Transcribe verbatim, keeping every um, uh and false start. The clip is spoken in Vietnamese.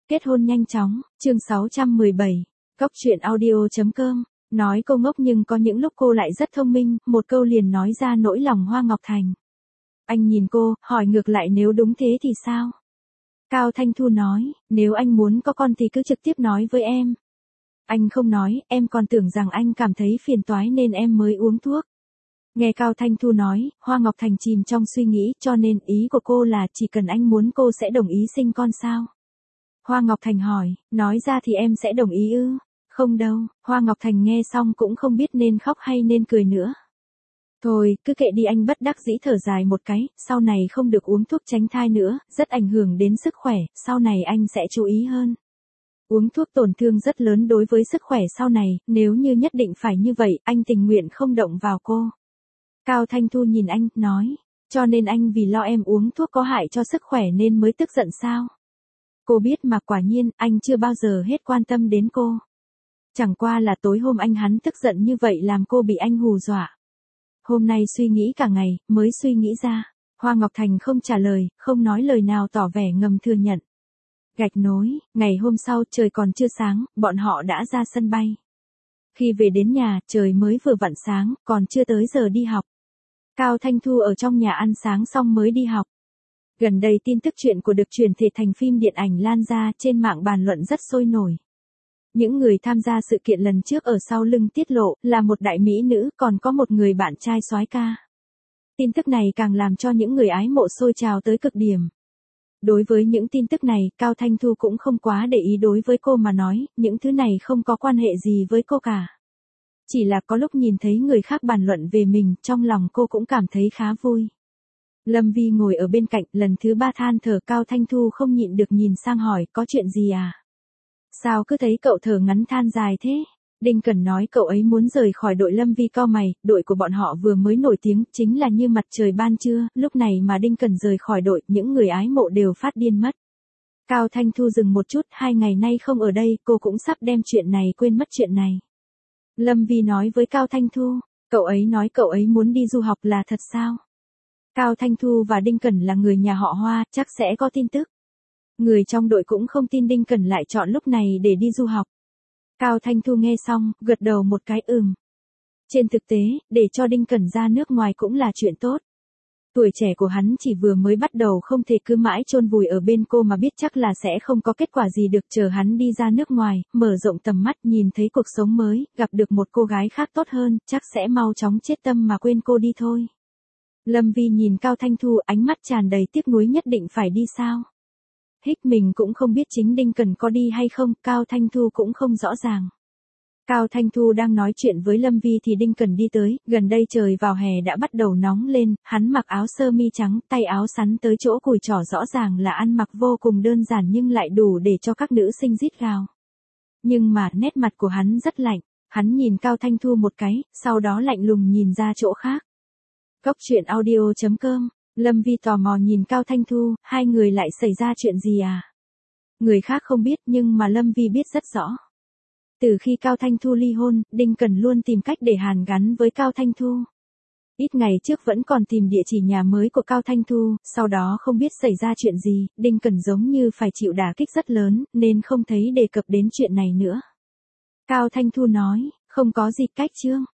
Kết hôn nhanh chóng, chương sáu trăm mười bảy, Cóc truyện audio.com, nói cô ngốc nhưng có những lúc cô lại rất thông minh, một câu liền nói ra nỗi lòng Hoa Ngọc Thành. Anh nhìn cô, hỏi ngược lại nếu đúng thế thì sao? Cao Thanh Thu nói, nếu anh muốn có con thì cứ trực tiếp nói với em. Anh không nói, em còn tưởng rằng anh cảm thấy phiền toái nên em mới uống thuốc. Nghe Cao Thanh Thu nói, Hoa Ngọc Thành chìm trong suy nghĩ, cho nên ý của cô là chỉ cần anh muốn cô sẽ đồng ý sinh con sao? Hoa Ngọc Thành hỏi, nói ra thì em sẽ đồng ý ư? Không đâu, Hoa Ngọc Thành nghe xong cũng không biết nên khóc hay nên cười nữa. Thôi, cứ kệ đi, anh bất đắc dĩ thở dài một cái, sau này không được uống thuốc tránh thai nữa, rất ảnh hưởng đến sức khỏe, sau này anh sẽ chú ý hơn. Uống thuốc tổn thương rất lớn đối với sức khỏe sau này, nếu như nhất định phải như vậy, anh tình nguyện không động vào cô. Cao Thanh Thu nhìn anh, nói, cho nên anh vì lo em uống thuốc có hại cho sức khỏe nên mới tức giận sao? Cô biết mà, quả nhiên, anh chưa bao giờ hết quan tâm đến cô. Chẳng qua là tối hôm anh hắn tức giận như vậy làm cô bị anh hù dọa. Hôm nay suy nghĩ cả ngày, mới suy nghĩ ra. Hoa Ngọc Thành không trả lời, không nói lời nào tỏ vẻ ngầm thừa nhận. Gạch nối, ngày hôm sau trời còn chưa sáng, bọn họ đã ra sân bay. Khi về đến nhà, trời mới vừa vặn sáng, còn chưa tới giờ đi học. Cao Thanh Thu ở trong nhà ăn sáng xong mới đi học. Gần đây tin tức chuyện của được chuyển thể thành phim điện ảnh lan ra, trên mạng bàn luận rất sôi nổi. Những người tham gia sự kiện lần trước ở sau lưng tiết lộ là một đại mỹ nữ, còn có một người bạn trai soái ca. Tin tức này càng làm cho những người ái mộ sôi trào tới cực điểm. Đối với những tin tức này, Cao Thanh Thu cũng không quá để ý, đối với cô mà nói, những thứ này không có quan hệ gì với cô cả. Chỉ là có lúc nhìn thấy người khác bàn luận về mình, trong lòng cô cũng cảm thấy khá vui. Lâm Vi ngồi ở bên cạnh, lần thứ ba than thở, Cao Thanh Thu không nhịn được nhìn sang hỏi, có chuyện gì à? Sao cứ thấy cậu thở ngắn than dài thế? Đinh Cẩn nói cậu ấy muốn rời khỏi đội. Lâm Vi cau mày, đội của bọn họ vừa mới nổi tiếng, chính là như mặt trời ban trưa, lúc này mà Đinh Cẩn rời khỏi đội, những người ái mộ đều phát điên mất. Cao Thanh Thu dừng một chút, hai ngày nay không ở đây, cô cũng sắp đem chuyện này quên mất chuyện này. Lâm Vi nói với Cao Thanh Thu, cậu ấy nói cậu ấy muốn đi du học là thật sao? Cao Thanh Thu và Đinh Cẩn là người nhà họ Hoa, chắc sẽ có tin tức. Người trong đội cũng không tin Đinh Cẩn lại chọn lúc này để đi du học. Cao Thanh Thu nghe xong, gật đầu một cái ừm. Trên thực tế, để cho Đinh Cẩn ra nước ngoài cũng là chuyện tốt. Tuổi trẻ của hắn chỉ vừa mới bắt đầu, không thể cứ mãi chôn vùi ở bên cô mà biết chắc là sẽ không có kết quả gì được. Chờ hắn đi ra nước ngoài, mở rộng tầm mắt, nhìn thấy cuộc sống mới, gặp được một cô gái khác tốt hơn, chắc sẽ mau chóng chết tâm mà quên cô đi thôi. Lâm Vi nhìn Cao Thanh Thu, ánh mắt tràn đầy tiếc nuối, nhất định phải đi sao? Hích mình cũng không biết chính Đinh Cẩn có đi hay không, Cao Thanh Thu cũng không rõ ràng. Cao Thanh Thu đang nói chuyện với Lâm Vi thì Đinh Cẩn đi tới, gần đây trời vào hè đã bắt đầu nóng lên, hắn mặc áo sơ mi trắng, tay áo sắn tới chỗ cùi trỏ, rõ ràng là ăn mặc vô cùng đơn giản nhưng lại đủ để cho các nữ sinh rít gào. Nhưng mà nét mặt của hắn rất lạnh, hắn nhìn Cao Thanh Thu một cái, sau đó lạnh lùng nhìn ra chỗ khác. Cóc truyện audio.com, Lâm Vi tò mò nhìn Cao Thanh Thu, hai người lại xảy ra chuyện gì à? Người khác không biết nhưng mà Lâm Vi biết rất rõ. Từ khi Cao Thanh Thu ly hôn, Đinh Cẩn luôn tìm cách để hàn gắn với Cao Thanh Thu. Ít ngày trước vẫn còn tìm địa chỉ nhà mới của Cao Thanh Thu, sau đó không biết xảy ra chuyện gì, Đinh Cẩn giống như phải chịu đả kích rất lớn, nên không thấy đề cập đến chuyện này nữa. Cao Thanh Thu nói, không có gì cách chương.